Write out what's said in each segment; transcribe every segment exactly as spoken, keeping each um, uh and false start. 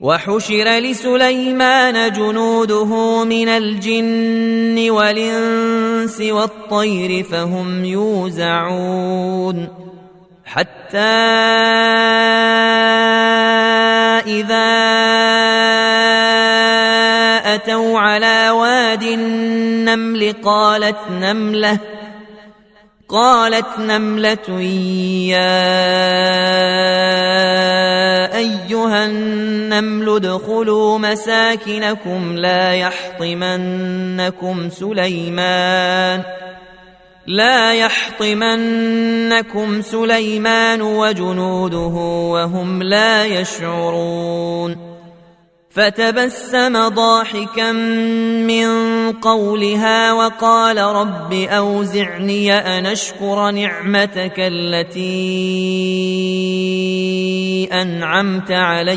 وحشر لسليمان جنوده من الجن والإنس والطير فهم يوزعون حتى إذا أتوا على واد النمل قالت نملة قالت نملة يا أيها النمل ادخلوا مساكنكم لا يحطمنكم سليمان لا يحطمنكم سليمان وجنوده وهم لا يشعرون فتبسم ضاحكا من قولها وقال رب أوزعني أن أشكر نعمتك التي أنعمت علي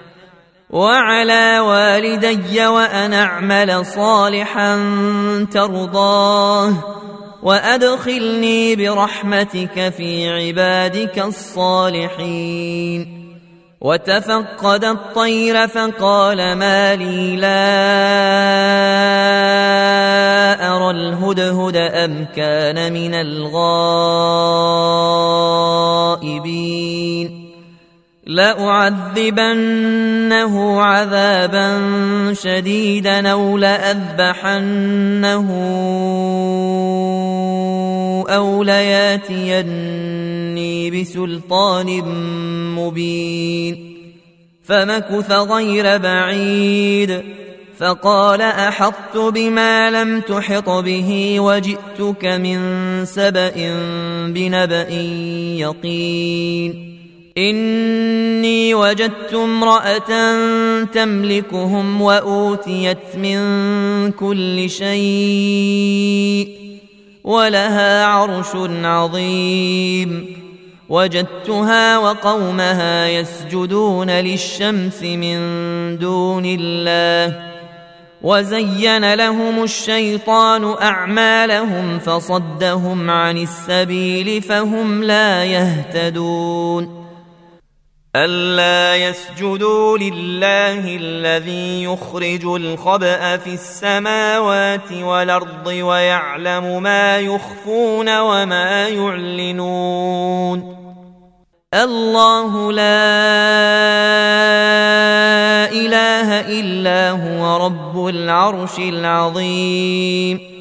وعلى والدي وأن أعمل صالحا ترضاه وأدخلني برحمتك في عبادك الصالحين وتفقد الطير فقال ما لي لا أرى الهدهد أم كان من الغائبين لأعذبنه عذابا شديدا أو لأذبحنه أو لياتيني بسلطان مبين فمكث غير بعيد فقال أحطت بما لم تحط به وجئتك من سبأ بنبأ يقين إني وجدت امرأة تملكهم وأوتيت من كل شيء ولها عرش عظيم وجدتها وقومها يسجدون للشمس من دون الله وزين لهم الشيطان أعمالهم فصدهم عن السبيل فهم لا يهتدون ألا يسجدوا لله الذي يخرج الخبأ في السماوات والأرض ويعلم ما يخفون وما يعلنون الله لا إله إلا هو رب العرش العظيم